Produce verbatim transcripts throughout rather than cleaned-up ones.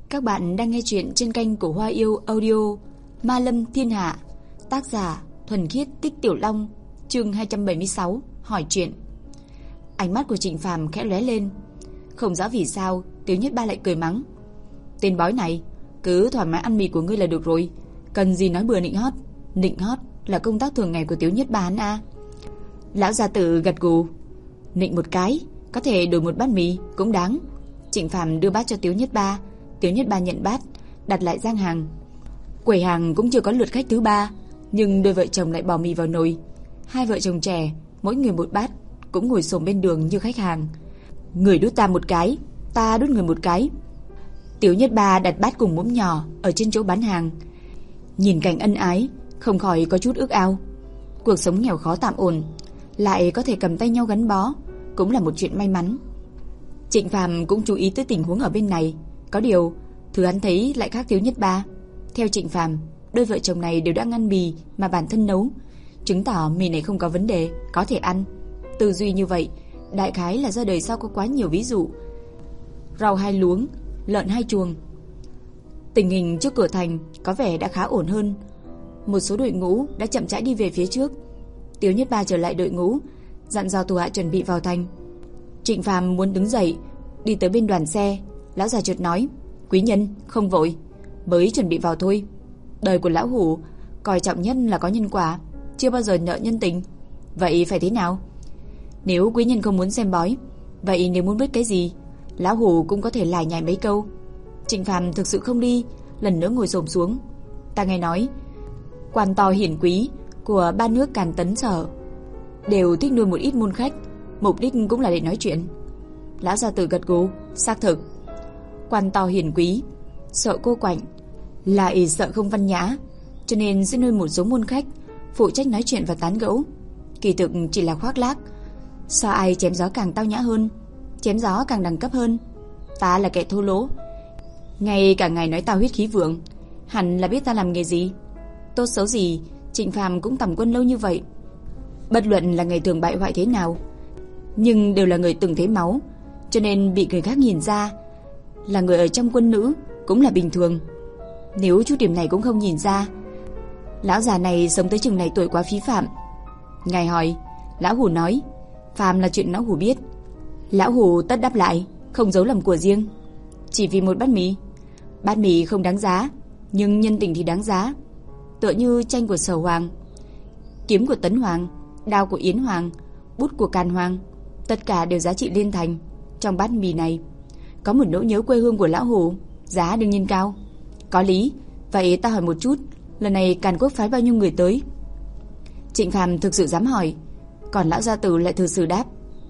Các bạn đang nghe chuyện trên kênh của Hoa Yêu Audio. Ma Lâm Thiên Hạ. Tác giả Thuần Khiết Tích Tiểu Long. Chương hai trăm bảy mươi sáu. Hỏi chuyện. Ánh mắt của Trịnh Phàm khẽ lóe lên. Không rõ vì sao Tiểu Nhất Ba lại cười mắng. Tên bói này, cứ thoải mái ăn mì của ngươi là được rồi, cần gì nói bừa nịnh hót. Nịnh hót là công tác thường ngày của Tiểu Nhất Ba hắn a. Lão gia tử gật gù. Nịnh một cái, có thể đổi một bát mì cũng đáng. Trịnh Phàm đưa bát cho Tiểu Nhất Ba. Tiểu Nhất Ba nhận bát, đặt lại giang hàng. Quầy hàng cũng chưa có lượt khách thứ ba, nhưng đôi vợ chồng lại bỏ mì vào nồi. Hai vợ chồng trẻ, mỗi người một bát, cũng ngồi xổm bên đường như khách hàng. Người đút ta một cái, ta đút người một cái. Tiểu Nhất Ba đặt bát cùng muỗng nhỏ ở trên chỗ bán hàng. Nhìn cảnh ân ái, không khỏi có chút ước ao. Cuộc sống nghèo khó tạm ổn, lại có thể cầm tay nhau gắn bó, cũng là một chuyện may mắn. Trịnh Phàm cũng chú ý tới tình huống ở bên này. Có điều, thứ hắn thấy lại khác Tiểu Nhất Ba. Theo Trịnh Phàm, đôi vợ chồng này đều đã ăn mì mà bản thân nấu, chứng tỏ mì này không có vấn đề, có thể ăn. Tư duy như vậy, đại khái là do đời sau có quá nhiều ví dụ. Rau hai luống, lợn hai chuồng. Tình hình trước cửa thành có vẻ đã khá ổn hơn. Một số đội ngũ đã chậm rãi đi về phía trước. Tiểu Nhất Ba trở lại đội ngũ, dặn dò thủ hạ chuẩn bị vào thành. Trịnh Phàm muốn đứng dậy, đi tới bên đoàn xe. Lão già chợt nói, quý nhân không vội, mới chuẩn bị vào thôi. Đời của lão Hủ coi trọng nhất là có nhân quả, chưa bao giờ nợ nhân tình. Vậy phải thế nào? Nếu quý nhân không muốn xem bói, vậy nếu muốn biết cái gì, lão Hủ cũng có thể lải nhải mấy câu. Trịnh Phàm thực sự không đi, lần nữa ngồi xổm xuống. Ta nghe nói quan to hiển quý của ba nước Càn Tấn Sở đều thích nuôi một ít môn khách, mục đích cũng là để nói chuyện. Lão gia tử gật gù, xác thực. Quan to hiển quý, sợ cô quạnh, lại sợ không văn nhã, cho nên sẽ nuôi một số môn khách phụ trách nói chuyện và tán gẫu. Kỳ thực chỉ là khoác lác, sao ai chém gió càng tao nhã hơn, chém gió càng đẳng cấp hơn. Ta là kẻ thô lỗ, ngay cả ngày nói tao huyết khí vượng, hẳn là biết ta làm nghề gì. Tốt xấu gì, Trịnh Phàm cũng tầm quân lâu như vậy. Bất luận là ngày thường bại hoại thế nào, nhưng đều là người từng thấy máu, cho nên bị người khác nhìn ra là người ở trong quân nữ cũng là bình thường. Nếu chút điểm này cũng không nhìn ra, lão già này sống tới chừng này tuổi quá phí phạm. Ngài hỏi, lão Hủ nói, phàm là chuyện lão Hủ biết. Lão Hủ tất đáp lại, không giấu lầm của riêng. Chỉ vì một bát mì. Bát mì không đáng giá, nhưng nhân tình thì đáng giá. Tựa như tranh của Sở Hoàng, kiếm của Tấn Hoàng, đao của Yến Hoàng, bút của Càn Hoàng, tất cả đều giá trị liên thành. Trong bát mì này có một nỗi nhớ quê hương của lão Hủ, giá đương nhiên cao. Có lý. Vậy ta hỏi một chút, lần này Càn Quốc phái bao nhiêu người tới? Trịnh Phàm thực sự dám hỏi, còn lão gia tử lại thực sự đáp.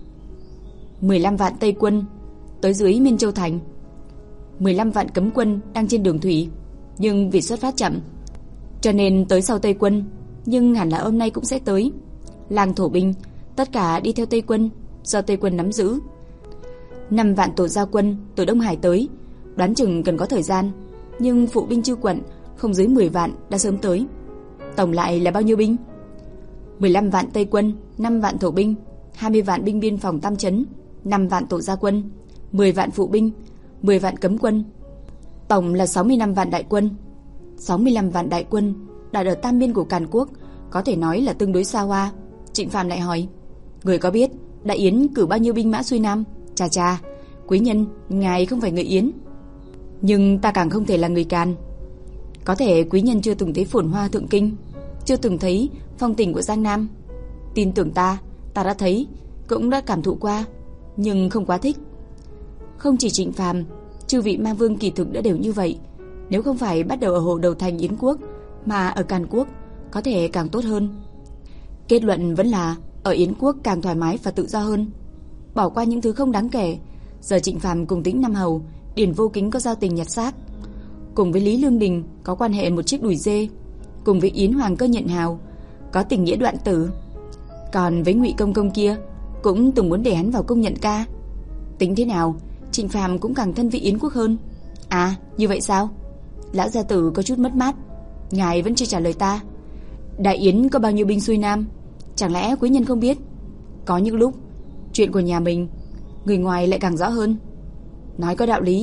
mười lăm vạn Tây quân tới dưới Miên Châu thành, mười lăm vạn cấm quân đang trên đường thủy, nhưng vì xuất phát chậm cho nên tới sau Tây quân, nhưng hẳn là hôm nay cũng sẽ tới. Làng thổ binh tất cả đi theo Tây quân, do Tây quân nắm giữ. Năm vạn tổ gia quân từ Đông Hải tới, đoán chừng cần có thời gian, nhưng phụ binh chư quận không dưới mười vạn đã sớm tới. Tổng lại là bao nhiêu binh? mười lăm vạn Tây quân, năm vạn thổ binh, hai mươi vạn binh biên phòng Tam Trấn, năm vạn tổ gia quân, mười vạn phụ binh, mười vạn cấm quân. Tổng là sáu mươi lăm vạn đại quân. sáu mươi lăm vạn đại quân đặt ở tam biên của Càn Quốc, có thể nói là tương đối xa hoa. Trịnh Phàm lại hỏi, người có biết Đại Yến cử bao nhiêu binh mã xuôi nam? Chà chà, quý nhân, ngài không phải người Yến, nhưng ta càng không thể là người Càn. Có thể quý nhân chưa từng thấy phồn hoa thượng kinh, chưa từng thấy phong tình của Giang Nam. Tin tưởng ta, ta đã thấy, cũng đã cảm thụ qua, nhưng không quá thích. Không chỉ Trịnh Phàm, chư vị ma vương kỳ thực đã đều như vậy. Nếu không phải bắt đầu ở hồ đầu thành Yến quốc, mà ở Càn Quốc có thể càng tốt hơn. Kết luận vẫn là ở Yến quốc càng thoải mái và tự do hơn. Bỏ qua những thứ không đáng kể, giờ Trịnh Phàm cùng Tĩnh Nam Hầu, Điền Vô Kính có giao tình nhặt xác, cùng với Lý Lương Đình có quan hệ một chiếc đùi dê, cùng với Yến Hoàng Cơ Nhận Hào có tình nghĩa đoạn tử, còn với Ngụy Công Công kia cũng từng muốn để hắn vào công nhận ca. Tính thế nào, Trịnh Phàm cũng càng thân vị Yến quốc hơn. À, như vậy sao? Lão gia tử có chút mất mát. Ngài vẫn chưa trả lời ta. Đại Yến có bao nhiêu binh xuôi nam? Chẳng lẽ quý nhân không biết? Có những lúc chuyện của nhà mình người ngoài lại càng rõ hơn. Nói có đạo lý,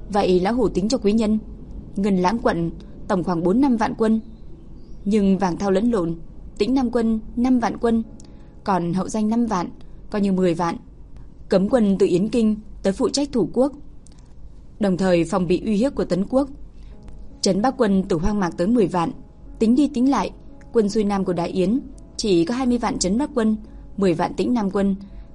Vậy lão hủ tính cho quý nhân, Ngân Lãng quận tổng khoảng bốn năm vạn quân, nhưng Vàng Thao lẫn lộn, Tĩnh Nam quân năm vạn quân, còn Hậu Danh năm vạn, coi như mười vạn. Cấm quân từ Yến Kinh tới phụ trách thủ quốc, đồng thời phòng bị uy hiếp của Tấn quốc. Trấn Bắc quân từ Hoang Mạc tới mười vạn, tính đi tính lại, quân xuôi nam của Đại Yến chỉ có hai mươi vạn Trấn Bắc quân, mười vạn Tĩnh Nam quân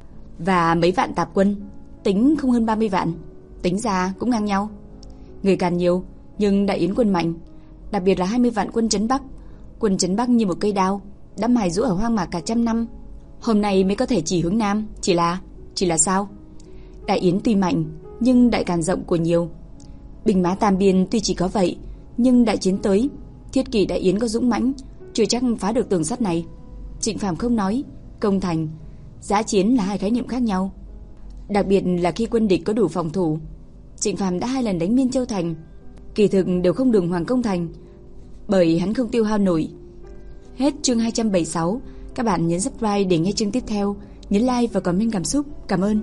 và mấy vạn tạp quân, tính không hơn ba mươi vạn, tính ra cũng ngang nhau. Người Càn nhiều, nhưng Đại Yến quân mạnh, đặc biệt là hai mươi vạn quân Trấn Bắc. Quân Trấn Bắc như một cây đao, đã mài giũa ở Hoang Mạc cả trăm năm, hôm nay mới có thể chỉ hướng nam. Chỉ là, chỉ là sao? Đại Yến tuy mạnh, nhưng Đại Càn rộng của nhiều. Binh mã Tam Biên tuy chỉ có vậy, nhưng đại chiến tới, thiết kỷ Đại Yến có dũng mãnh, chưa chắc phá được tường sắt này. Trịnh Phàm không nói, công thành, dã chiến là hai khái niệm khác nhau. Đặc biệt là khi quân địch có đủ phòng thủ. Trịnh Phàm đã hai lần đánh Miên Châu thành, kỳ thực đều không đường hoàng công thành, bởi hắn không tiêu hao nổi. Hết chương hai trăm bảy mươi sáu. Các bạn nhấn subscribe để nghe chương tiếp theo, nhấn like và comment cảm xúc. Cảm ơn.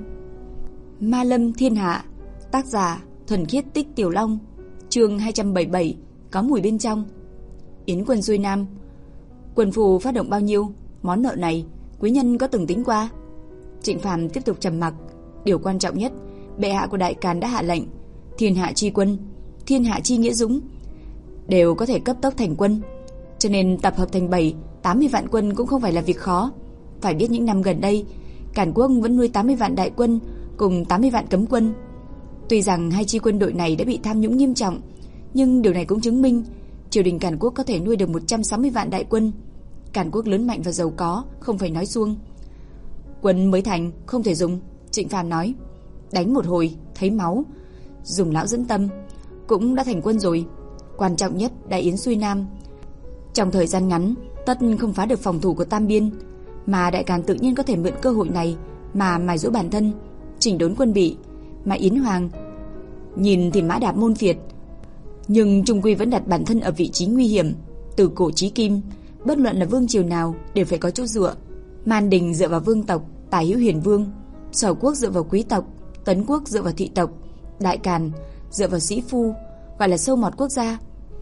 Ma Lâm Thiên Hạ, tác giả Thuần Khiết Tích Tiểu Long, chương hai trăm bảy mươi bảy, có mùi bên trong. Yến quân xuôi nam, quân phù phát động bao nhiêu? Món nợ này quý nhân có từng tính qua? Trịnh Phàm tiếp tục trầm mặc. Điều quan trọng nhất, bệ hạ của Đại Càn đã hạ lệnh, thiên hạ chi quân, thiên hạ chi nghĩa dũng, đều có thể cấp tốc thành quân, cho nên tập hợp thành bảy, tám mươi vạn quân cũng không phải là việc khó. Phải biết những năm gần đây, Càn quốc vẫn nuôi tám mươi vạn đại quân cùng tám mươi vạn cấm quân. Tuy rằng hai chi quân đội này đã bị tham nhũng nghiêm trọng, nhưng điều này cũng chứng minh triều đình Càn quốc có thể nuôi được một trăm sáu mươi vạn đại quân. Càn quốc lớn mạnh và giàu có, không phải nói suông. Quân mới thành không thể dùng, Trịnh Phàm nói. Đánh một hồi thấy máu, dùng lão dẫn tâm, cũng đã thành quân rồi. Quan trọng nhất, Đại Yến xuôi nam, trong thời gian ngắn tất không phá được phòng thủ của Tam Biên, mà Đại Càn tự nhiên có thể mượn cơ hội này mà mài giũa bản thân, chỉnh đốn quân bị. Mà Yến Hoàng nhìn thì mã đạp môn phiệt, nhưng trung quy vẫn đặt bản thân ở vị trí nguy hiểm. Từ cổ chí kim, bất luận là vương triều nào đều phải có chỗ dựa. Man Đình dựa vào vương tộc, Tài Hữu Hiền Vương; Sở quốc dựa vào quý tộc, Tấn quốc dựa vào thị tộc; Đại Càn dựa vào sĩ phu, gọi là sâu mọt quốc gia.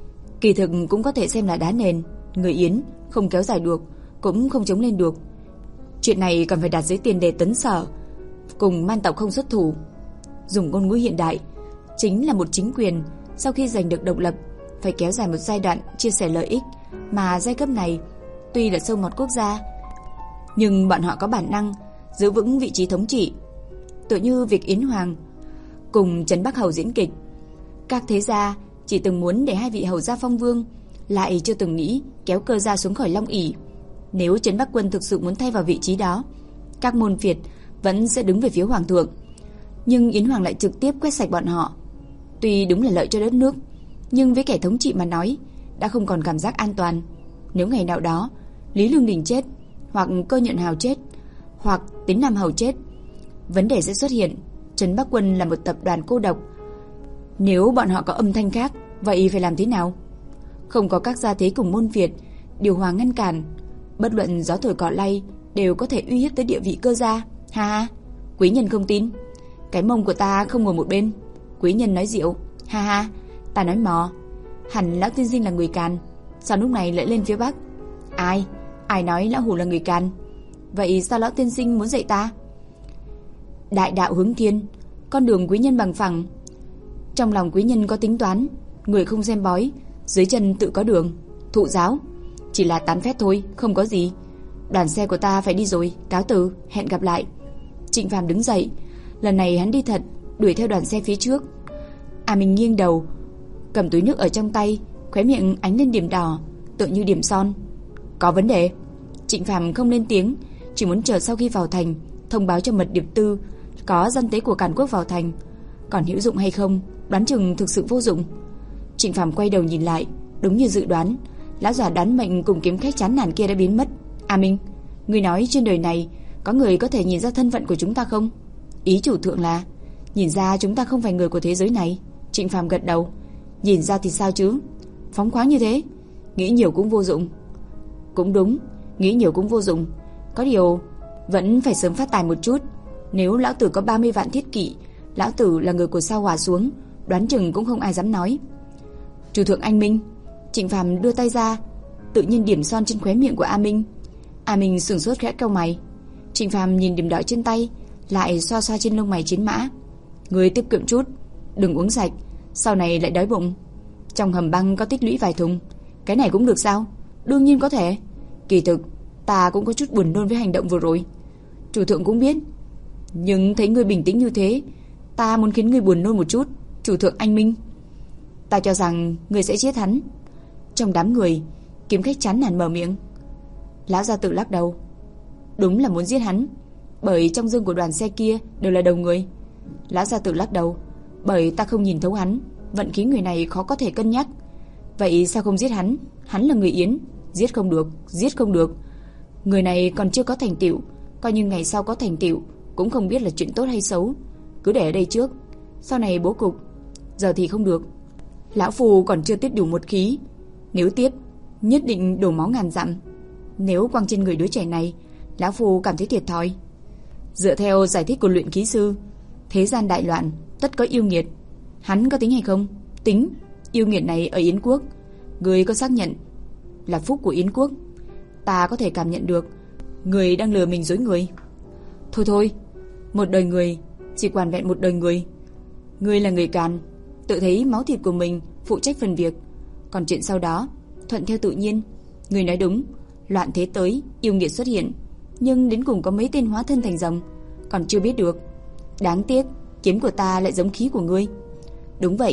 Kỳ thực cũng có thể xem là đá nền. Người Yến không kéo dài được, cũng không chống lên được. Chuyện này còn phải đặt dưới tiền đề Tấn Sở cùng Man tộc không xuất thủ. Dùng ngôn ngữ hiện đại, chính là một chính quyền sau khi giành được độc lập phải kéo dài một giai đoạn chia sẻ lợi ích. Mà giai cấp này tuy là sâu mọt quốc gia, nhưng bọn họ có bản năng giữ vững vị trí thống trị. Tựa như việc Yến Hoàng cùng Trấn Bắc Hầu diễn kịch, các thế gia chỉ từng muốn để hai vị hầu gia phong vương, lại chưa từng nghĩ kéo cơ gia xuống khỏi Long ỷ. Nếu Trấn Bắc quân thực sự muốn thay vào vị trí đó, các môn phiệt vẫn sẽ đứng về phía hoàng thượng, nhưng Yến Hoàng lại trực tiếp quét sạch bọn họ. Tuy đúng là lợi cho đất nước, nhưng với kẻ thống trị mà nói, đã không còn cảm giác an toàn. Nếu ngày nào đó Lý Lương Đình chết, hoặc Cơ Nhận Hào chết, hoặc Tín Nam Hầu chết, vấn đề sẽ xuất hiện. Trấn Bắc quân là một tập đoàn cô độc. Nếu bọn họ có âm thanh khác, vậy phải làm thế nào? Không có các gia thế cùng môn phiệt điều hòa ngăn cản, bất luận gió thổi cỏ lay đều có thể uy hiếp tới địa vị cơ gia. Ha ha, quý nhân không tin, cái mông của ta không ngồi một bên. Quý nhân nói rượu, ha ha, ta nói mò. Hẳn lão tiên sinh là người Càn, sao lúc này lại lên phía Bắc? Ai, ai nói lão hủ là người Càn? Vậy sao lão tiên sinh muốn dạy ta? Đại đạo hướng thiên, con đường quý nhân bằng phẳng. Trong lòng quý nhân có tính toán, người không xem bói, dưới chân tự có đường. Thụ giáo chỉ là tán phét thôi, không có gì. Đoàn xe của ta phải đi rồi, cáo từ, hẹn gặp lại. Trịnh Phàm đứng dậy, lần này hắn đi thật, đuổi theo đoàn xe phía trước. À mình nghiêng đầu, cầm túi nước ở trong tay, khóe miệng ánh lên điểm đỏ, tựa như điểm son. Có vấn đề? Trịnh Phàm không lên tiếng, chỉ muốn chờ sau khi vào thành thông báo cho mật điệp tư có dân tế của Càn quốc vào thành. Còn hữu dụng hay không, đoán chừng thực sự vô dụng. Trịnh Phàm quay đầu nhìn lại, đúng như dự đoán, lão già đoán mệnh cùng kiếm khách chán nản kia đã biến mất. À Minh, người nói trên đời này có người có thể nhìn ra thân phận của chúng ta không? Ý chủ thượng là nhìn ra chúng ta không phải người của thế giới này. Trịnh Phàm gật đầu. Nhìn ra thì sao chứ, phóng khoáng như thế, nghĩ nhiều cũng vô dụng. Cũng đúng, nghĩ nhiều cũng vô dụng. Có điều vẫn phải sớm phát tài một chút. Nếu lão tử có ba mươi vạn thiết kỵ, lão tử là người của sao Hỏa xuống, đoán chừng cũng không ai dám nói. Chủ thượng anh Minh. Trịnh Phàm đưa tay ra, tự nhiên điểm son trên khóe miệng của A Minh. A Minh sửng sốt khẽ cau mày. Trịnh Phàm nhìn điểm đỏ trên tay, lại xoa xoa trên lông mày chiến mã. Người tiết kiệm chút, đừng uống sạch, sau này lại đói bụng. Trong hầm băng có tích lũy vài thùng. Cái này cũng được sao? Đương nhiên có thể. Kỳ thực ta cũng có chút buồn nôn với hành động vừa rồi. Chủ thượng cũng biết. Nhưng thấy người bình tĩnh như thế, ta muốn khiến người buồn nôn một chút. Chủ thượng anh Minh. Ta cho rằng người sẽ giết hắn. Trong đám người, Kiếm Khách chán nản mở miệng. Lão gia tự lắc đầu. Đúng là muốn giết hắn, bởi trong dương của đoàn xe kia đều là đầu người. Lão gia tự lắc đầu. Bởi ta không nhìn thấu hắn, vận khí người này khó có thể cân nhắc. Vậy sao không giết hắn? Hắn là người Yến. Giết không được, giết không được. Người này còn chưa có thành tựu, coi như ngày sau có thành tựu cũng không biết là chuyện tốt hay xấu. Cứ để ở đây trước, sau này bố cục. Giờ thì không được. Lão Phu còn chưa tiếp đủ một khí. Nếu tiếp, nhất định đổ máu ngàn dặm. Nếu quăng trên người đứa trẻ này, Lão Phu cảm thấy thiệt thòi. Dựa theo giải thích của luyện khí sư, thế gian đại loạn, tất có yêu nghiệt. Hắn có tính hay không? Tính. Yêu nghiệt này ở Yến Quốc, người có xác nhận là phúc của Yến Quốc. Ta có thể cảm nhận được người đang lừa mình dối người. Thôi thôi, một đời người chỉ quản vẹn một đời người. Người là người càn, tự thấy máu thịt của mình phụ trách phần việc, còn chuyện sau đó thuận theo tự nhiên. Người nói đúng, loạn thế tới, yêu nghiệt xuất hiện, nhưng đến cùng có mấy tên hóa thân thành rồng còn chưa biết được. Đáng tiếc, kiếm của ta lại giống khí của ngươi. Đúng vậy,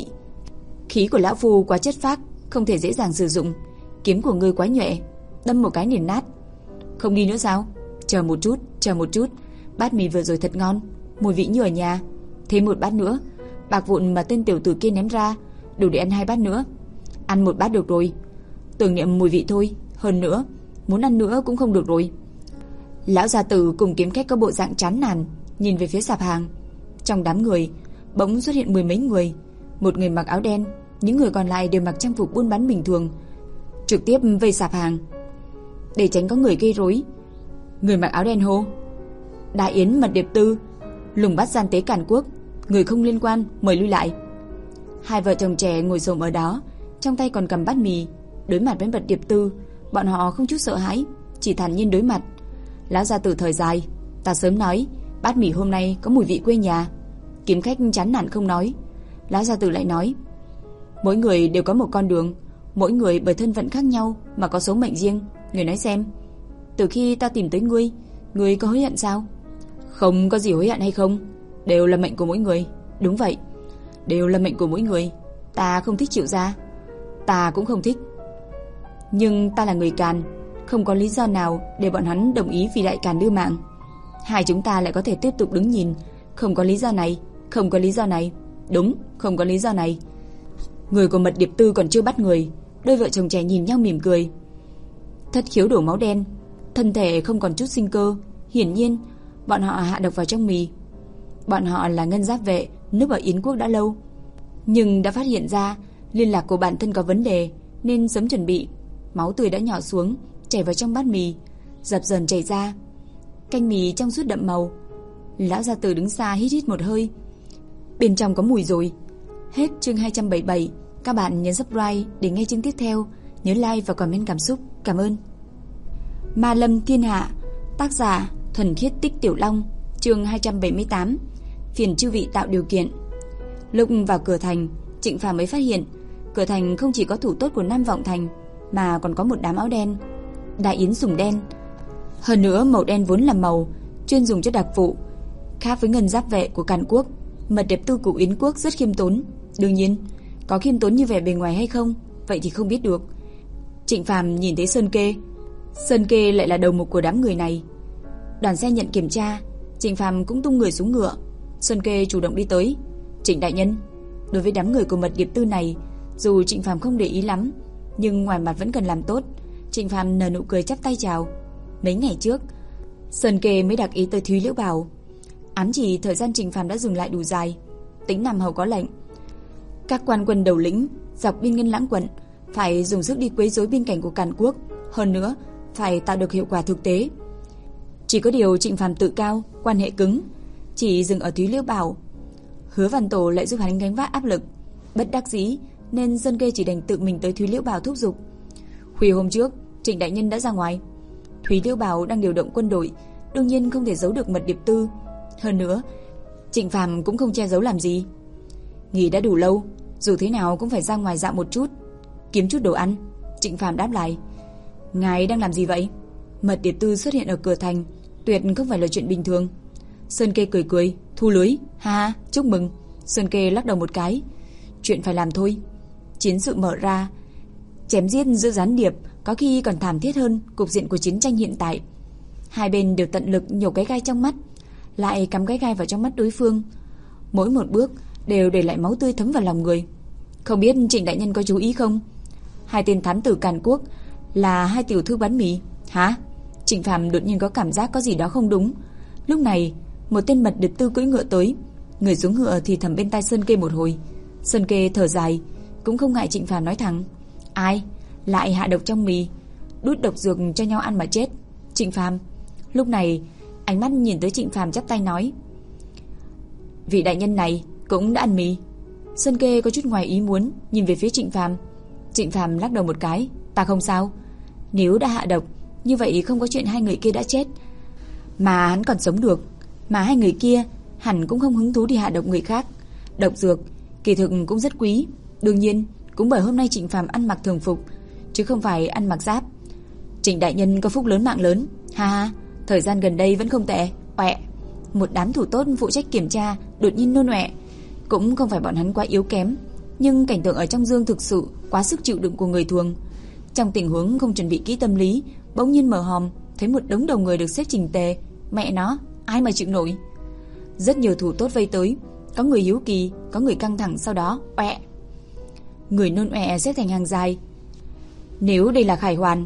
khí của lão phu quá chất phác, không thể dễ dàng sử dụng. Kiếm của ngươi quá nhuệ, đâm một cái liền nát. Không đi nữa sao? Chờ một chút, chờ một chút. Bát mì vừa rồi thật ngon, mùi vị như ở nhà. Thêm một bát nữa. Bạc vụn mà tên tiểu tử kia ném ra đủ để ăn hai bát nữa. Ăn một bát được rồi. Tưởng niệm mùi vị thôi. Hơn nữa, muốn ăn nữa cũng không được rồi. Lão gia tử cùng Kiếm Khách có bộ dạng chán nản, nhìn về phía sạp hàng. Trong đám người bỗng xuất hiện mười mấy người. Một người mặc áo đen, những người còn lại đều mặc trang phục buôn bán bình thường, trực tiếp vây sạp hàng. Để tránh có người gây rối, người mặc áo đen hô: Đại Yến Mật Điệp Tư, lùng bắt gian tế Càn Quốc, người không liên quan mời lui lại. Hai vợ chồng trẻ ngồi xổm ở đó, trong tay còn cầm bát mì. Đối mặt với Mật Điệp Tư, bọn họ không chút sợ hãi, chỉ thản nhiên đối mặt. Lão gia tử thời dài: Ta sớm nói, bát mì hôm nay có mùi vị quê nhà. Kiếm Khách chán nản không nói. Lão gia tử lại nói: Mỗi người đều có một con đường, mỗi người bởi thân phận khác nhau mà có số mệnh riêng. Người nói xem, từ khi ta tìm tới ngươi, ngươi có hối hận sao? Không có gì hối hận hay không, đều là mệnh của mỗi người. Đúng vậy, đều là mệnh của mỗi người. Ta không thích Triệu gia, ta cũng không thích. Nhưng ta là người Càn, không có lý do nào để bọn hắn đồng ý vì Đại Càn đưa mạng. Hai chúng ta lại có thể tiếp tục đứng nhìn. Không có lý do này, không có lý do này. Đúng, không có lý do này. Người của Mật Điệp Tư còn chưa bắt người. Đôi vợ chồng trẻ nhìn nhau mỉm cười. Thất khiếu đổ máu đen, thân thể không còn chút sinh cơ. Hiển nhiên bọn họ hạ độc vào trong mì. Bọn họ là ngân giáp vệ, núp ở Yến Quốc đã lâu, nhưng đã phát hiện ra liên lạc của bản thân có vấn đề, nên sớm chuẩn bị. Máu tươi đã nhỏ xuống, chảy vào trong bát mì, dập dờn chảy ra. Canh mì trong suốt đậm màu. Lão gia tử đứng xa hít hít một hơi. Bên trong có mùi rồi. Hết chương hai trăm bảy mươi bảy. Các bạn nhấn subscribe để nghe chương tiếp theo. Nhớ like và comment cảm xúc. Cảm ơn. Ma Lâm Thiên Hạ. Tác giả Thuần Khiết Tích Tiểu Long. Chương hai trăm bảy mươi tám. Phiền chư vị tạo điều kiện. Lúc vào cửa thành, Trịnh Phàm mới phát hiện cửa thành không chỉ có thủ tốt của Nam Vọng Thành, mà còn có một đám áo đen. Đại Yến sùng đen. Hơn nữa màu đen vốn là màu chuyên dùng cho đặc vụ. Khác với ngân giáp vệ của Càn Quốc, Mật Điệp Tư của Yến Quốc rất khiêm tốn. Đương nhiên, có khiêm tốn như vẻ bề ngoài hay không, vậy thì không biết được. Trịnh Phàm nhìn thấy Sơn Kê. Sơn Kê lại là đầu mục của đám người này. Đoàn xe nhận kiểm tra, Trịnh Phàm cũng tung người xuống ngựa. Sơn Kê chủ động đi tới. Trịnh đại nhân. Đối với đám người của Mật Điệp Tư này, dù Trịnh Phàm không để ý lắm, nhưng ngoài mặt vẫn cần làm tốt. Trịnh Phàm nở nụ cười chắp tay chào. Mấy ngày trước, Sơn Kê mới đặc ý tới Thúy Liễu Bảo, ám chỉ thời gian Trịnh Phàm đã dừng lại đủ dài. Tính Nam Hầu có lệnh, các quan quân đầu lĩnh dọc biên Ngân Lãng quận phải dùng sức đi quấy rối biên cảnh của Càn Quốc, hơn nữa phải tạo được hiệu quả thực tế. Chỉ có điều Trịnh Phàm tự cao, quan hệ cứng, chỉ dừng ở Thúy Liễu Bảo. Hứa Văn Tổ lại giúp hắn gánh vác áp lực. Bất đắc dĩ nên Sơn Kê chỉ đành tự mình tới Thúy Liễu Bảo thúc giục. Khuya hôm trước, Trịnh đại nhân đã ra ngoài. Thúy Liễu Bảo đang điều động quân đội, đương nhiên không thể giấu được mật điệp tư. Hơn nữa, Trịnh Phàm cũng không che giấu làm gì. Nghỉ đã đủ lâu, dù thế nào cũng phải ra ngoài dạo một chút, kiếm chút đồ ăn. Trịnh Phàm đáp lại. Ngài đang làm gì vậy? Mật điệp tư xuất hiện ở cửa thành, tuyệt không phải là chuyện bình thường. Sơn Kê cười cười, thu lưới. Ha ha, chúc mừng. Sơn Kê lắc đầu một cái. Chuyện phải làm thôi. Chiến sự mở ra, chém giết giữa gián điệp có khi còn thảm thiết hơn cục diện của chiến tranh hiện tại. Hai bên đều tận lực nhổ cái gai trong mắt, lại cắm cái gai vào trong mắt đối phương. Mỗi một bước đều để lại máu tươi thấm vào lòng người. Không biết Trịnh đại nhân có chú ý không? Hai tên thám tử Càn Quốc là hai tiểu thư bán mì. Hả? Trịnh Phàm đột nhiên có cảm giác có gì đó không đúng. Lúc này, một tên mật điệp tư cưỡi ngựa tới, người xuống ngựa thì thầm bên tai Sơn Kê một hồi. Sơn Kê thở dài, cũng không ngại Trịnh Phàm nói thẳng. Ai? Lại hạ độc trong mì, đút độc dược cho nhau ăn mà chết. Trịnh Phàm. Lúc này, ánh mắt nhìn tới Trịnh Phàm chắp tay nói. Vị đại nhân này cũng đã ăn mì. Sơn Kê có chút ngoài ý muốn, nhìn về phía Trịnh Phàm. Trịnh Phàm lắc đầu một cái. Ta không sao. Nếu đã hạ độc, như vậy không có chuyện hai người kia đã chết, mà hắn còn sống được. Mà hai người kia hẳn cũng không hứng thú đi hạ độc người khác. Độc dược kỳ thực cũng rất quý. Đương nhiên cũng bởi hôm nay Trịnh Phàm ăn mặc thường phục, chứ không phải ăn mặc giáp. Trịnh đại nhân có phúc lớn mạng lớn. Ha ha, thời gian gần đây vẫn không tệ. Oẹ. Một đám thủ tốt phụ trách kiểm tra đột nhiên nôn ọe. Cũng không phải bọn hắn quá yếu kém, nhưng cảnh tượng ở trong dương thực sự quá sức chịu đựng của người thường. Trong tình huống không chuẩn bị kỹ tâm lý, bỗng nhiên mở hòm thấy một đống đầu người được xếp chỉnh tề. Mẹ nó, ai mà chịu nổi. Rất nhiều thủ tốt vây tới, có người hiếu kỳ, có người căng thẳng, sau đó oẹ. Người nôn ọe xếp thành hàng dài. Nếu đây là Khải Hoàn,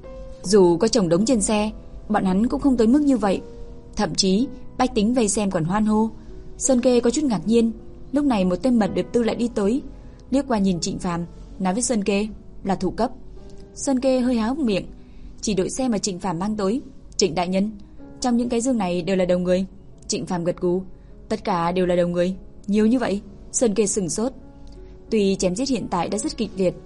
dù có chồng đống trên xe, bọn hắn cũng không tới mức như vậy. Thậm chí bách tính vây xem còn hoan hô. Sơn Kê có chút ngạc nhiên. Lúc này một tên mật điệp tư lại đi tới, liếc qua nhìn Trịnh Phàm, nói với Sơn Kê là thủ cấp. Sơn Kê hơi há hốc miệng, chỉ đội xe mà Trịnh Phàm mang tới. Trịnh đại nhân, trong những cái dương này đều là đầu người. Trịnh Phàm gật gù. Tất cả đều là đầu người? Nhiều như vậy? Sơn Kê sừng sốt. Tuy chém giết hiện tại đã rất kịch liệt,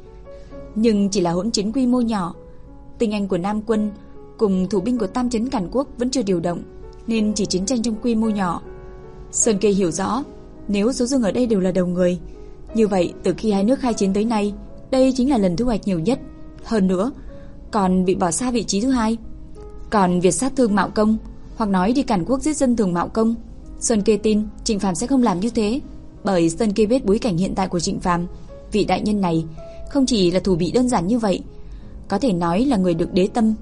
nhưng chỉ là hỗn chiến quy mô nhỏ. Tinh anh của Nam quân cùng thủ binh của Tam Trấn Càn Quốc vẫn chưa điều động, nên chỉ chiến tranh trong quy mô nhỏ. Sơn Kê hiểu rõ, nếu số dương ở đây đều là đầu người, như vậy từ khi hai nước khai chiến tới nay, đây chính là lần thu hoạch nhiều nhất. Hơn nữa, còn bị bỏ xa vị trí thứ hai. Còn việc sát thương Mạo Công, hoặc nói đi Càn Quốc giết dân thường Mạo Công, Sơn Kê tin Trịnh Phàm sẽ không làm như thế. Bởi Sơn Kê biết bối cảnh hiện tại của Trịnh Phàm, vị đại nhân này không chỉ là thủ bị đơn giản như vậy, có thể nói là người được đế tâm.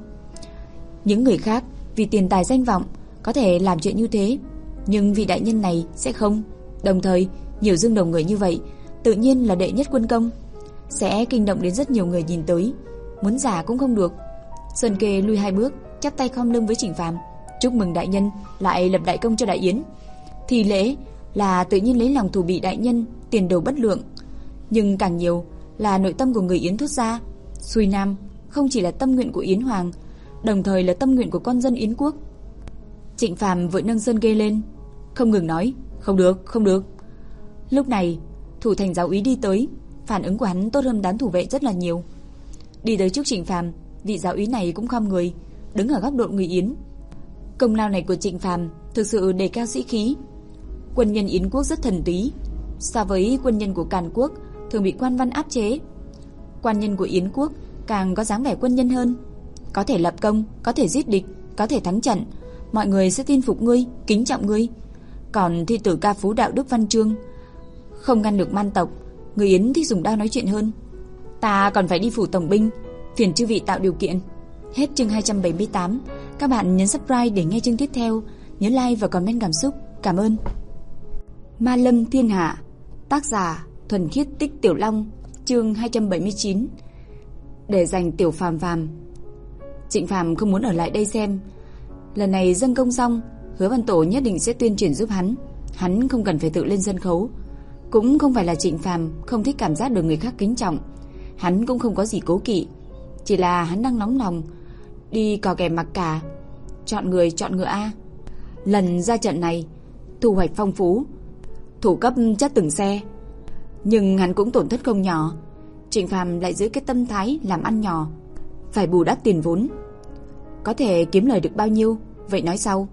Những người khác vì tiền tài danh vọng có thể làm chuyện như thế, nhưng vị đại nhân này sẽ không. Đồng thời, nhiều dương đồng người như vậy tự nhiên là đệ nhất quân công, sẽ kinh động đến rất nhiều người nhìn tới, muốn giả cũng không được. Sơn Kê lui hai bước, chắp tay khom lưng với Trịnh Phàm. Chúc mừng đại nhân lại lập đại công cho đại yến. Thì lễ là tự nhiên lấy lòng thủ bị đại nhân, tiền đồ bất lượng, nhưng càng nhiều là nội tâm của người Yến thốt ra. Xuôi Nam không chỉ là tâm nguyện của Yến Hoàng, đồng thời là tâm nguyện của con dân Yến quốc. Trịnh Phàm vội nâng Sơn Kê lên, không ngừng nói, không được, không được. Lúc này, thủ thành giáo úy đi tới, phản ứng của hắn tốt hơn đám thủ vệ rất là nhiều. Đi tới trước Trịnh Phàm, vị giáo úy này cũng khom người, đứng ở góc độ người Yến. Công lao này của Trịnh Phàm thực sự đề cao sĩ khí. Quân nhân Yến quốc rất thần túy, so với quân nhân của Càn Quốc thường bị quan văn áp chế. Quan nhân của Yến quốc càng có dáng vẻ quân nhân hơn, có thể lập công, có thể giết địch, có thể thắng trận, mọi người sẽ tin phục ngươi, kính trọng ngươi. Còn thi tử ca phú đạo đức văn chương, không ngăn được man tộc, người Yến thì dùng đao nói chuyện hơn. Ta còn phải đi phủ tổng binh, phiền chư vị tạo điều kiện. Hết chương hai trăm bảy mươi tám. Các bạn nhấn subscribe để nghe chương tiếp theo, nhớ like và comment cảm xúc. Cảm ơn. Ma Lâm Thiên Hạ, tác giả Thuần Khiết Tích Tiểu Long, chương hai trăm bảy mươi chín. Để dành Tiểu Phàm Phàm. Trịnh Phàm không muốn ở lại đây xem. Lần này dâng công xong, Hứa Văn Tổ nhất định sẽ tuyên truyền giúp hắn. Hắn không cần phải tự lên sân khấu. Cũng không phải là Trịnh Phàm không thích cảm giác được người khác kính trọng, hắn cũng không có gì cố kỵ, chỉ là hắn đang nóng lòng đi cò kè mặc cả, chọn người chọn ngựa a. Lần ra trận này thu hoạch phong phú, thủ cấp chất từng xe, Nhưng hắn cũng tổn thất không nhỏ. Trịnh Phàm lại giữ cái tâm thái làm ăn nhỏ, phải bù đắp tiền vốn. Có thể kiếm lời được bao nhiêu, vậy nói sau.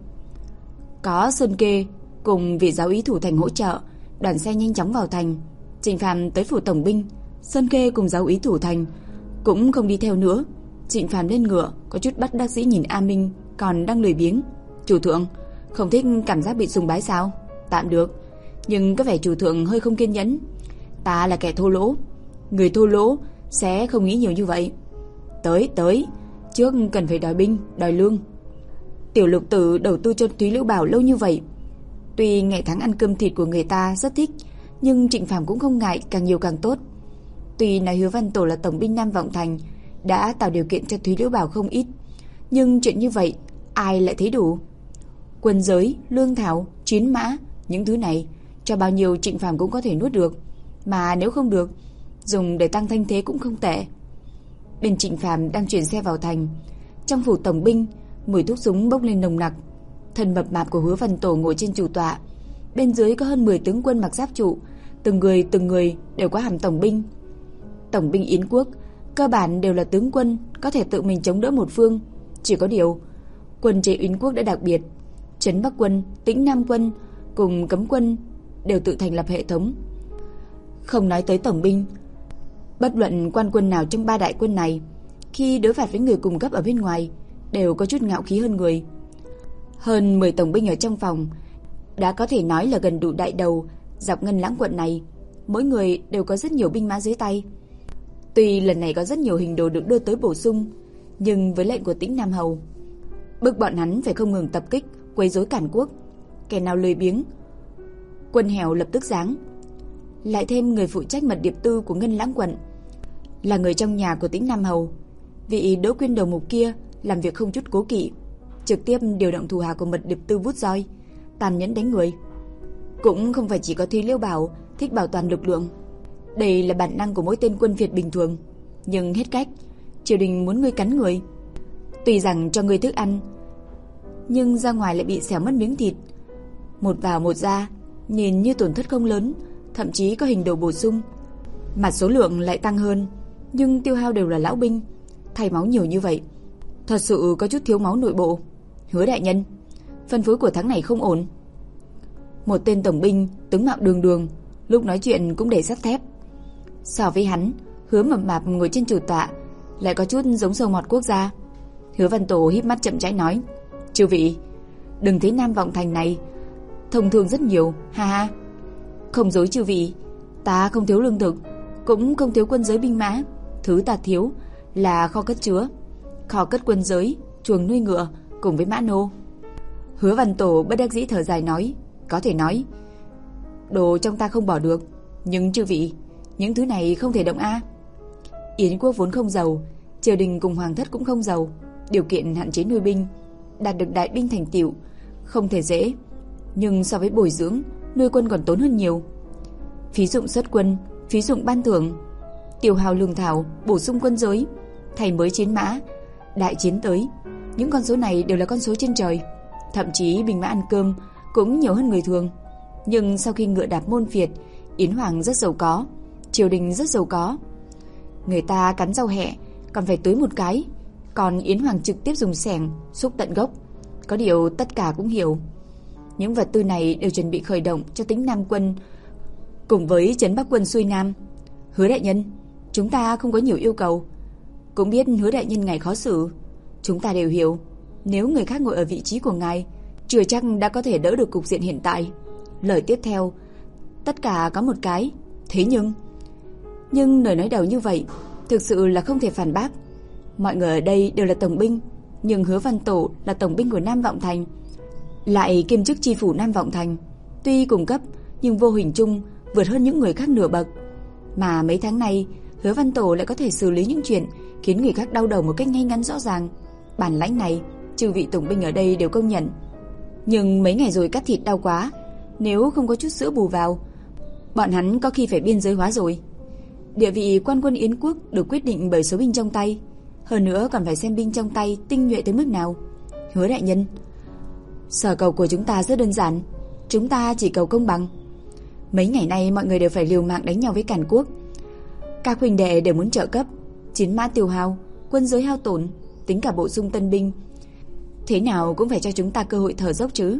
Có Sơn Kê cùng vị giáo úy thủ thành hỗ trợ, đoàn xe nhanh chóng vào thành. Trịnh Phàm tới phủ tổng binh, Sơn Kê cùng giáo úy thủ thành cũng không đi theo nữa. Trịnh Phàm lên ngựa, có chút bất đắc dĩ nhìn A Minh còn đang lười biếng. Chủ thượng, không thích cảm giác bị sùng bái sao? Tạm được, nhưng có vẻ chủ thượng hơi không kiên nhẫn. Ta là kẻ thô lỗ, người thô lỗ sẽ không nghĩ nhiều như vậy. Tới, tới, trước cần phải đòi binh, đòi lương. Tiểu Lục Tử đầu tư cho Thúy Liễu Bảo lâu như vậy, tuy ngày tháng ăn cơm thịt của người ta rất thích, nhưng Trịnh Phàm cũng không ngại, càng nhiều càng tốt. Tuy nói Hứa Văn Tổ là tổng binh Nam Vọng Thành, đã tạo điều kiện cho Thúy Liễu Bảo không ít, nhưng chuyện như vậy ai lại thấy đủ? Quân giới, lương thảo, chiến mã, những thứ này cho bao nhiêu Trịnh Phàm cũng có thể nuốt được, mà nếu không được, dùng để tăng thanh thế cũng không tệ. Bên Trịnh Phàm đang chuyển xe vào thành, trong phủ tổng binh, mùi thuốc súng bốc lên nồng nặc. Thân mập mạp của Hứa Văn Tổ ngồi trên chủ tọa, bên dưới có hơn mười tướng quân mặc giáp trụ, từng người từng người đều có hàm tổng binh. Tổng binh Yến quốc cơ bản đều là tướng quân, có thể tự mình chống đỡ một phương. Chỉ có điều, quân chế Yến quốc đã đặc biệt, Trấn Bắc quân, Tĩnh Nam quân cùng Cấm quân đều tự thành lập hệ thống. Không nói tới tổng binh, bất luận quan quân nào trong ba đại quân này, khi đối mặt với người cùng cấp ở bên ngoài, đều có chút ngạo khí hơn người. Hơn mười tổng binh ở trong phòng đã có thể nói là gần đủ đại đầu dọc Ngân Lãng quận này, mỗi người đều có rất nhiều binh mã dưới tay. Tuy lần này có rất nhiều hình đồ được đưa tới bổ sung, nhưng với lệnh của Tĩnh Nam Hầu, bức bọn hắn phải không ngừng tập kích, quấy rối cản quốc. Kẻ nào lười biếng, quân hèo lập tức giáng. Lại thêm người phụ trách mật điệp tư của Ngân Lãng quận là người trong nhà của Tĩnh Nam Hầu. Vị Đỗ Quyên đầu mục kia làm việc không chút cố kỵ, trực tiếp điều động thủ hạ của mật điệp tư vút roi, tàn nhẫn đánh người. Cũng không phải chỉ có Thúy Liễu Bảo thích bảo toàn lực lượng, đây là bản năng của mỗi tên quân Việt bình thường. Nhưng hết cách, triều đình muốn ngươi cắn người. Tuy rằng cho ngươi thức ăn, nhưng ra ngoài lại bị xẻo mất miếng thịt. Một vào một ra, nhìn như tổn thất không lớn, thậm chí có hình đồ bổ sung, mà số lượng lại tăng hơn, nhưng tiêu hao đều là lão binh, thay máu nhiều như vậy, thật sự có chút thiếu máu nội bộ. Hứa đại nhân, phân phối của tháng này không ổn. Một tên tổng binh tướng mạo đường đường, lúc nói chuyện cũng để sắt thép. So với hắn, Hứa mập mạp ngồi trên chủ tọa lại có chút giống sâu mọt quốc gia. Hứa Văn Tổ híp mắt chậm rãi nói: "Chư vị, đừng thấy Nam Vọng Thành này thông thường rất nhiều, ha ha. Không dối chư vị, ta không thiếu lương thực, cũng không thiếu quân giới binh mã, thứ ta thiếu là kho cất chứa, kho cất quân giới, chuồng nuôi ngựa cùng với mã nô." Hứa Văn Tổ bất đắc dĩ thở dài nói: "Có thể nói, đồ trong ta không bỏ được, nhưng chư vị, những thứ này không thể động a." Yến quốc vốn không giàu, triều đình cùng hoàng thất cũng không giàu, điều kiện hạn chế nuôi binh, đạt được đại binh thành tựu không thể dễ, nhưng so với bồi dưỡng, nuôi quân còn tốn hơn nhiều. Phí dụng xuất quân, phí dụng ban thưởng, tiêu hao lương thảo, bổ sung quân giới, thay mới chiến mã, đại chiến tới, những con số này đều là con số trên trời. Thậm chí binh mã ăn cơm cũng nhiều hơn người thường. Nhưng sau khi ngựa đạp môn phiệt, Yến Hoàng rất giàu có, triều đình rất giàu có. Người ta cắn rau hẹ còn phải tưới một cái, còn Yến Hoàng trực tiếp dùng xẻng xúc tận gốc. Có điều tất cả cũng hiểu, những vật tư này đều chuẩn bị khởi động cho Tĩnh Nam quân cùng với Trấn Bắc quân xuôi nam. Hứa đại nhân, chúng ta không có nhiều yêu cầu, cũng biết Hứa đại nhân ngài khó xử, chúng ta đều hiểu. Nếu người khác ngồi ở vị trí của ngài, chưa chắc đã có thể đỡ được cục diện hiện tại. Lời tiếp theo, tất cả có một cái, thế nhưng Nhưng lời nói đầu như vậy thực sự là không thể phản bác. Mọi người ở đây đều là tổng binh, nhưng Hứa Văn Tổ là tổng binh của Nam Vọng Thành, lại kiêm chức tri phủ Nam Vọng Thành, tuy cùng cấp nhưng vô hình chung vượt hơn những người khác nửa bậc. Mà mấy tháng nay Hứa Văn Tổ lại có thể xử lý những chuyện khiến người khác đau đầu một cách ngay ngắn rõ ràng. Bản lãnh này chư vị tổng binh ở đây đều công nhận. Nhưng mấy ngày rồi cắt thịt đau quá, nếu không có chút sữa bù vào, bọn hắn có khi phải biên giới hóa rồi. Địa vị quan quân Yến quốc được quyết định bởi số binh trong tay, hơn nữa còn phải xem binh trong tay tinh nhuệ tới mức nào. Hứa đại nhân, sở cầu của chúng ta rất đơn giản, chúng ta chỉ cầu công bằng. Mấy ngày nay mọi người đều phải liều mạng đánh nhau với Càn Quốc. Các huynh đệ đều muốn trợ cấp, chiến mã tiêu hao, quân giới hao tổn, tính cả bổ sung tân binh. Thế nào cũng phải cho chúng ta cơ hội thở dốc chứ.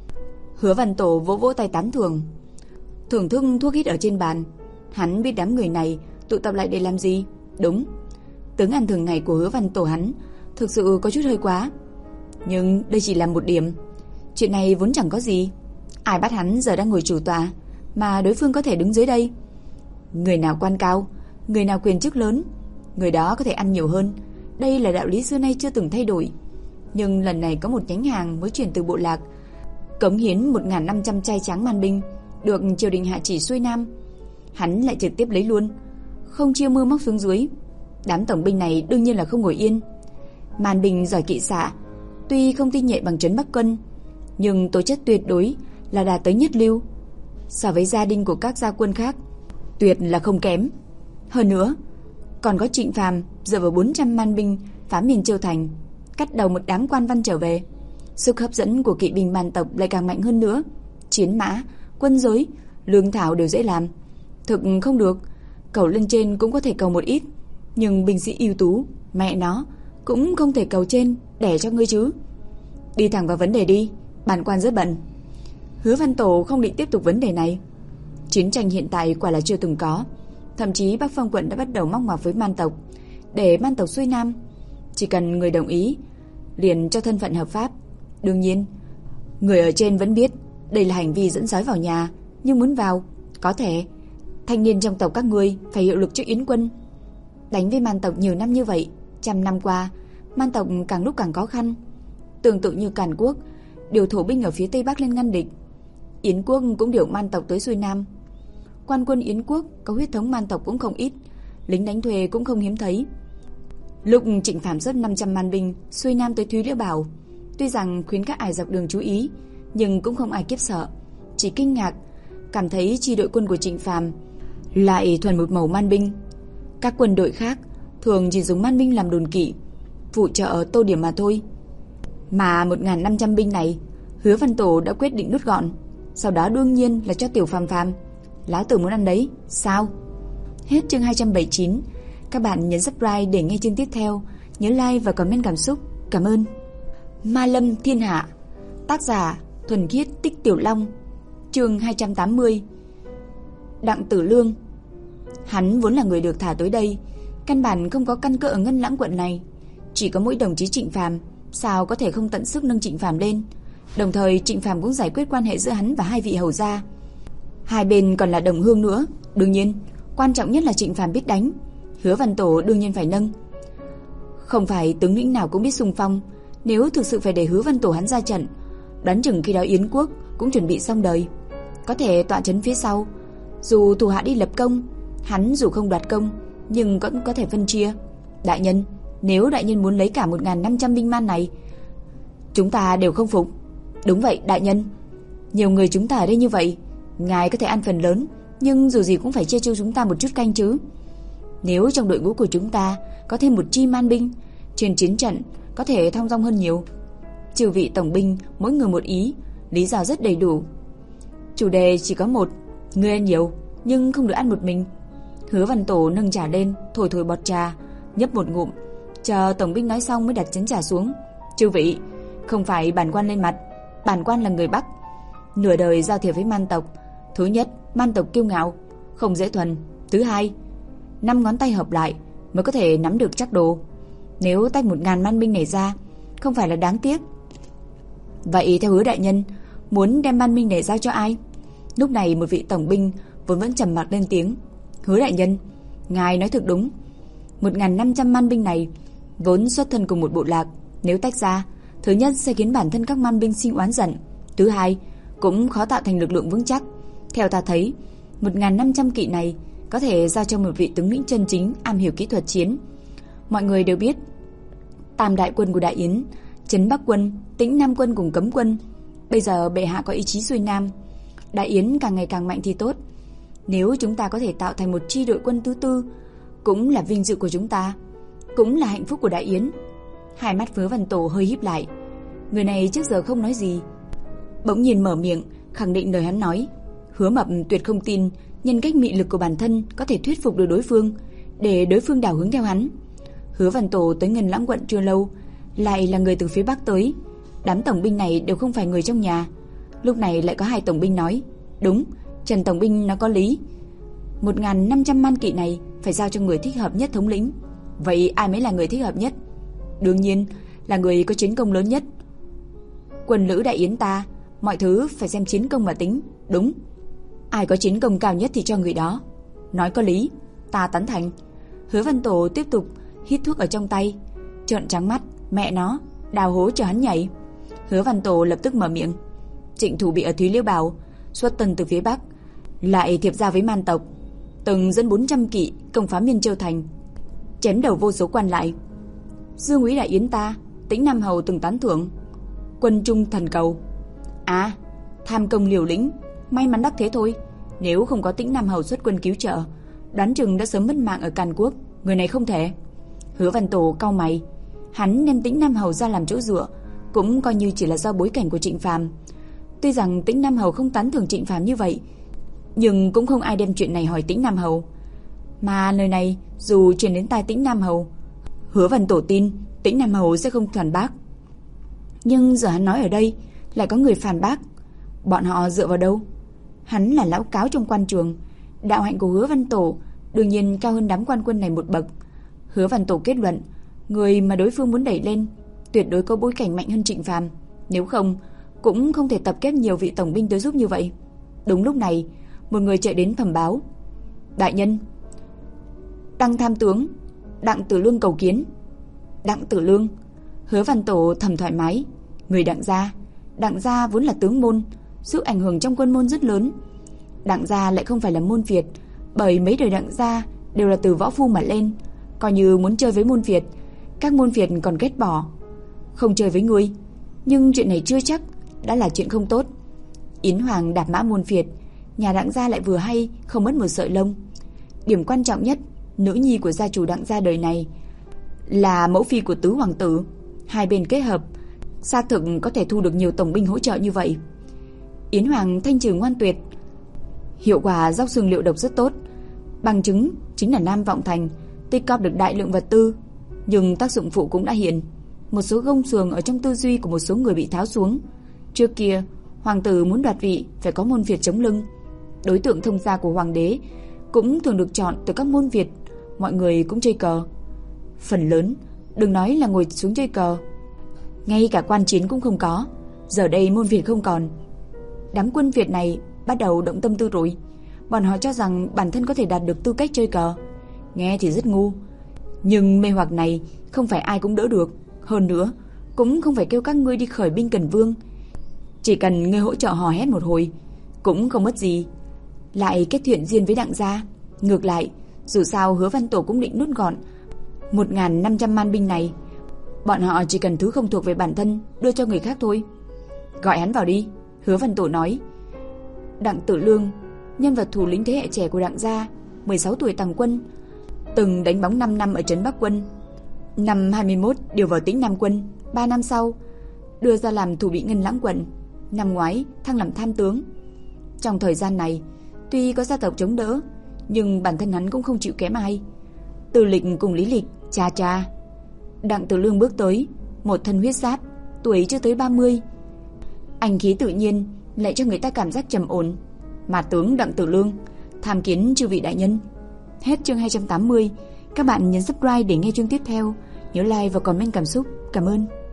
Hứa Văn Tổ vỗ vỗ tay tán thưởng. Thưởng thức thuốc hít ở trên bàn. Hắn biết đám người này tụ tập lại để làm gì. Đúng, tướng ăn thường ngày của Hứa Văn Tổ hắn thực sự có chút hơi quá. Nhưng đây chỉ là một điểm. Chuyện này vốn chẳng có gì. Ai bắt hắn giờ đang ngồi chủ tọa mà đối phương có thể đứng dưới đây? Người nào quan cao, người nào quyền chức lớn, người đó có thể ăn nhiều hơn. Đây là đạo lý xưa nay chưa từng thay đổi. Nhưng lần này có một nhánh hàng mới chuyển từ bộ lạc, cống hiến một nghìn năm trăm trai tráng man binh, được triều đình hạ chỉ xuôi nam. Hắn lại trực tiếp lấy luôn, không chia mưa móc xuống dưới. Đám tổng binh này đương nhiên là không ngồi yên. Man binh giỏi kỵ xạ, tuy không tinh nhuệ bằng trấn Bắc Quân, nhưng tố chất tuyệt đối là đạt tới nhất lưu. So với gia đình của các gia quân khác, tuyệt là không kém. Hơn nữa, còn có Trịnh Phàm dựa vào bốn trăm man binh phá miền Châu Thành, cắt đầu một đám quan văn trở về. Sức hấp dẫn của kỵ binh man tộc lại càng mạnh hơn nữa. Chiến mã, quân giới, lương thảo đều dễ làm. Thực không được, cầu lên trên cũng có thể cầu một ít, nhưng binh sĩ ưu tú, mẹ nó, cũng không thể cầu trên để cho ngươi chứ. Đi thẳng vào vấn đề đi, bản quan rất bận. Hứa Văn Tổ không định tiếp tục vấn đề này. Chiến tranh hiện tại quả là chưa từng có. Thậm chí Bắc Phong quận đã bắt đầu móc ngoặc với man tộc, để man tộc xuôi nam. Chỉ cần người đồng ý, liền cho thân phận hợp pháp. Đương nhiên, người ở trên vẫn biết đây là hành vi dẫn sói vào nhà, nhưng muốn vào, có thể. Thanh niên trong tộc các ngươi phải hiệu lực cho Yến quân. Đánh với man tộc nhiều năm như vậy, trăm năm qua, man tộc càng lúc càng khó khăn. Tương tự như Càn Quốc điều thổ binh ở phía Tây Bắc lên ngăn địch, Yến quốc cũng điều man tộc tới xuôi nam. Quan quân Yến quốc có huyết thống man tộc cũng không ít, lính đánh thuê cũng không hiếm thấy. Lúc Trịnh Phàm xuất năm trăm man binh xuôi nam tới Thúy Liễu Bảo, tuy rằng khuyến các ai dọc đường chú ý, nhưng cũng không ai kiếp sợ, chỉ kinh ngạc, cảm thấy chi đội quân của Trịnh Phàm lại thuần một màu man binh. Các quân đội khác thường chỉ dùng man binh làm đồn kỵ, phụ trợ tô điểm mà thôi. Mà một nghìn năm trăm binh này, Hứa Văn Tổ đã quyết định rút gọn, sau đó đương nhiên là cho Tiểu Phàm Phàm. Lão tử muốn ăn đấy, sao? Hết chương hai trăm bảy mươi chín. Các bạn nhấn subscribe để nghe chương tiếp theo, nhớ like và comment cảm xúc. Cảm ơn. Ma Lâm Thiên Hạ, tác giả Thuần Khiết Tích Tiểu Long, chương hai trăm tám mươi. Đặng Tử Lương. Hắn vốn là người được thả tới đây, căn bản không có căn cơ ở Ngân Lãng quận này, chỉ có mỗi đồng chí Trịnh Phàm, sao có thể không tận sức nâng Trịnh Phàm lên. Đồng thời Trịnh Phàm cũng giải quyết quan hệ giữa hắn và hai vị hầu gia. Hai bên còn là đồng hương nữa, đương nhiên, quan trọng nhất là Trịnh Phàm biết đánh, Hứa Văn Tổ đương nhiên phải nâng. Không phải tướng lĩnh nào cũng biết xung phong, nếu thực sự phải để Hứa Văn Tổ hắn ra trận, đoán chừng khi đó Yến quốc cũng chuẩn bị xong đời, có thể tọa trấn phía sau. Dù thủ hạ đi lập công, hắn dù không đoạt công, nhưng cũng có thể phân chia. Đại nhân, nếu đại nhân muốn lấy cả một nghìn năm trăm binh man này, chúng ta đều không phục. Đúng vậy đại nhân, nhiều người chúng ta ở đây như vậy, ngài có thể ăn phần lớn, nhưng dù gì cũng phải chia cho chúng ta một chút canh chứ. Nếu trong đội ngũ của chúng ta có thêm một chi man binh, trên chiến trận có thể thong dong hơn nhiều. Chư vị tổng binh mỗi người một ý, lý do rất đầy đủ. Chủ đề chỉ có một, ngươi ăn nhiều nhưng không được ăn một mình. Hứa Văn Tổ nâng trà lên, thổi thổi bọt trà, nhấp một ngụm, chờ tổng binh nói xong mới đặt chén trà xuống. Chư vị, không phải bản quan lên mặt, bản quan là người Bắc, nửa đời giao thiệp với man tộc. Thứ nhất, man tộc kiêu ngạo, không dễ thuần. Thứ hai, năm ngón tay hợp lại mới có thể nắm được chắc đồ. Nếu tách một ngàn man binh này ra, không phải là đáng tiếc. Vậy theo Hứa đại nhân, muốn đem man binh này giao cho ai? Lúc này một vị tổng binh vốn vẫn trầm mặc lên tiếng. Hứa đại nhân, ngài nói thực đúng. Một ngàn năm trăm man binh này vốn xuất thân cùng một bộ lạc, nếu tách ra, thứ nhất sẽ khiến bản thân các man binh sinh oán giận, thứ hai cũng khó tạo thành lực lượng vững chắc. Theo ta thấy, một nghìn năm trăm kỵ này có thể giao cho một vị tướng lĩnh chân chính am hiểu kỹ thuật chiến. Mọi người đều biết, tam đại quân của Đại Yến, Trấn Bắc quân, Tĩnh Nam quân cùng Cấm quân, bây giờ bệ hạ có ý chí xuôi nam, Đại Yến càng ngày càng mạnh thì tốt. Nếu chúng ta có thể tạo thành một chi đội quân thứ tư, cũng là vinh dự của chúng ta, cũng là hạnh phúc của Đại Yến. Hai mắt Hứa Văn Tổ hơi híp lại. Người này trước giờ không nói gì, bỗng nhiên mở miệng khẳng định lời hắn nói. Hứa Mập tuyệt không tin nhân cách mị lực của bản thân có thể thuyết phục được đối phương, để đối phương đảo hướng theo hắn. Hứa Văn Tổ tới Ngân Lãng quận chưa lâu, lại là người từ phía Bắc tới. Đám tổng binh này đều không phải người trong nhà. Lúc này lại có hai tổng binh nói, đúng, Trần tổng binh nó có lý. Một ngàn năm trăm man kỵ này phải giao cho người thích hợp nhất thống lĩnh. Vậy ai mới là người thích hợp nhất? Đương nhiên là người có chiến công lớn nhất. Quân lữ đại yến ta, mọi thứ phải xem chiến công mà tính. Đúng, ai có chiến công cao nhất thì cho người đó. Nói có lý, ta tán thành. Hứa Văn Tổ tiếp tục hít thuốc ở trong tay, trợn trắng mắt, mẹ nó, đào hố cho hắn nhảy. Hứa Văn Tổ lập tức mở miệng. Trịnh Thủ Bị ở Thúy Liêu Bảo xuất tân từ phía Bắc, lại thiệp giao với man tộc, từng dẫn bốn trăm kỵ công phá Miên Châu thành, chém đầu vô số quan lại. Dương úy đại yến ta, Tĩnh Nam Hầu từng tán thưởng. Quân trung thần cầu. À, tham công liều lĩnh, may mắn đắc thế thôi. Nếu không có Tĩnh Nam Hầu xuất quân cứu trợ, đoán chừng đã sớm mất mạng ở Càn Quốc. Người này không thể. Hứa Văn Tổ cau mày. Hắn đem Tĩnh Nam Hầu ra làm chỗ dựa cũng coi như chỉ là do bối cảnh của Trịnh Phàm. Tuy rằng Tĩnh Nam Hầu không tán thưởng Trịnh Phàm như vậy, nhưng cũng không ai đem chuyện này hỏi Tĩnh Nam Hầu. Mà lời này dù truyền đến tai Tĩnh Nam Hầu, Hứa Văn Tổ tin Tĩnh Nam Hầu sẽ không phản bác. Nhưng giờ hắn nói ở đây lại có người phản bác. Bọn họ dựa vào đâu? Hắn là lão cáo trong quan trường, đạo hạnh của Hứa Văn Tổ đương nhiên cao hơn đám quan quân này một bậc. Hứa Văn Tổ kết luận, người mà đối phương muốn đẩy lên tuyệt đối có bối cảnh mạnh hơn Trịnh Phàm, nếu không cũng không thể tập kết nhiều vị tổng binh tới giúp như vậy. Đúng lúc này, một người chạy đến bẩm báo. Đại nhân, Đăng tham tướng Đặng Tử Lương cầu kiến. Đặng Tử Lương? Hứa Văn Tổ thầm thoải mái. Người Đặng gia, Đặng gia vốn là tướng môn, sức ảnh hưởng trong quân môn rất lớn. Đặng gia lại không phải là môn Việt, bởi mấy đời Đặng gia đều là từ võ phu mà lên. Coi như muốn chơi với môn Việt, các môn Việt còn ghét bỏ, không chơi với ngươi. Nhưng chuyện này chưa chắc đã là chuyện không tốt. Yến Hoàng đạp mã môn Việt, nhà Đặng gia lại vừa hay không mất một sợi lông. Điểm quan trọng nhất, nữ nhi của gia chủ Đặng gia đời này là mẫu phi của tứ hoàng tử. Hai bên kết hợp, xác thực có thể thu được nhiều tổng binh hỗ trợ như vậy. Yến Hoàng thanh trừ ngoan tuyệt, hiệu quả róc xương liệu độc rất tốt. Bằng chứng chính là Nam Vọng Thành tích cóp được đại lượng vật tư, nhưng tác dụng phụ cũng đã hiện. Một số gông xiềng ở trong tư duy của một số người bị tháo xuống. Trước kia, hoàng tử muốn đoạt vị phải có môn Việt chống lưng. Đối tượng thông gia của hoàng đế cũng thường được chọn từ các môn Việt. Mọi người cũng chơi cờ. Phần lớn, đừng nói là ngồi xuống chơi cờ, ngay cả quan chiến cũng không có. Giờ đây môn Việt không còn. Đám quân Việt này bắt đầu động tâm tư rồi. Bọn họ cho rằng bản thân có thể đạt được tư cách chơi cờ. Nghe thì rất ngu, nhưng mê hoặc này không phải ai cũng đỡ được. Hơn nữa, cũng không phải kêu các ngươi đi khởi binh cần vương. Chỉ cần ngươi hỗ trợ hò hét một hồi cũng không mất gì, lại kết thuyện duyên với Đặng gia. Ngược lại, dù sao Hứa Văn Tổ cũng định nút gọn một nghìn năm trăm man binh này. Bọn họ chỉ cần thứ không thuộc về bản thân đưa cho người khác thôi. Gọi hắn vào đi, Hứa Văn Tổ nói. Đặng Tử Lương, nhân vật thủ lĩnh thế hệ trẻ của Đặng gia, mười sáu tuổi tàng quân, từng đánh bóng năm năm ở trấn Bắc quân. Năm hai mươi mốt điều vào Tĩnh Nam quân, ba năm sau đưa ra làm thủ bị Ngân Lãng quận. Năm ngoái thăng làm tham tướng. Trong thời gian này, tuy có gia tộc chống đỡ, nhưng bản thân hắn cũng không chịu kém ai. Từ Lịch cùng Lý Lịch, cha cha. Đặng Tử Lương bước tới, một thân huyết giáp, tuổi chưa tới ba mươi. Anh khí tự nhiên lại cho người ta cảm giác trầm ổn. Mà tướng Đặng Tử Lương, tham kiến chư vị đại nhân. Hết chương hai trăm tám mươi. Các bạn nhấn subscribe để nghe chương tiếp theo. Nhớ like và comment cảm xúc. Cảm ơn.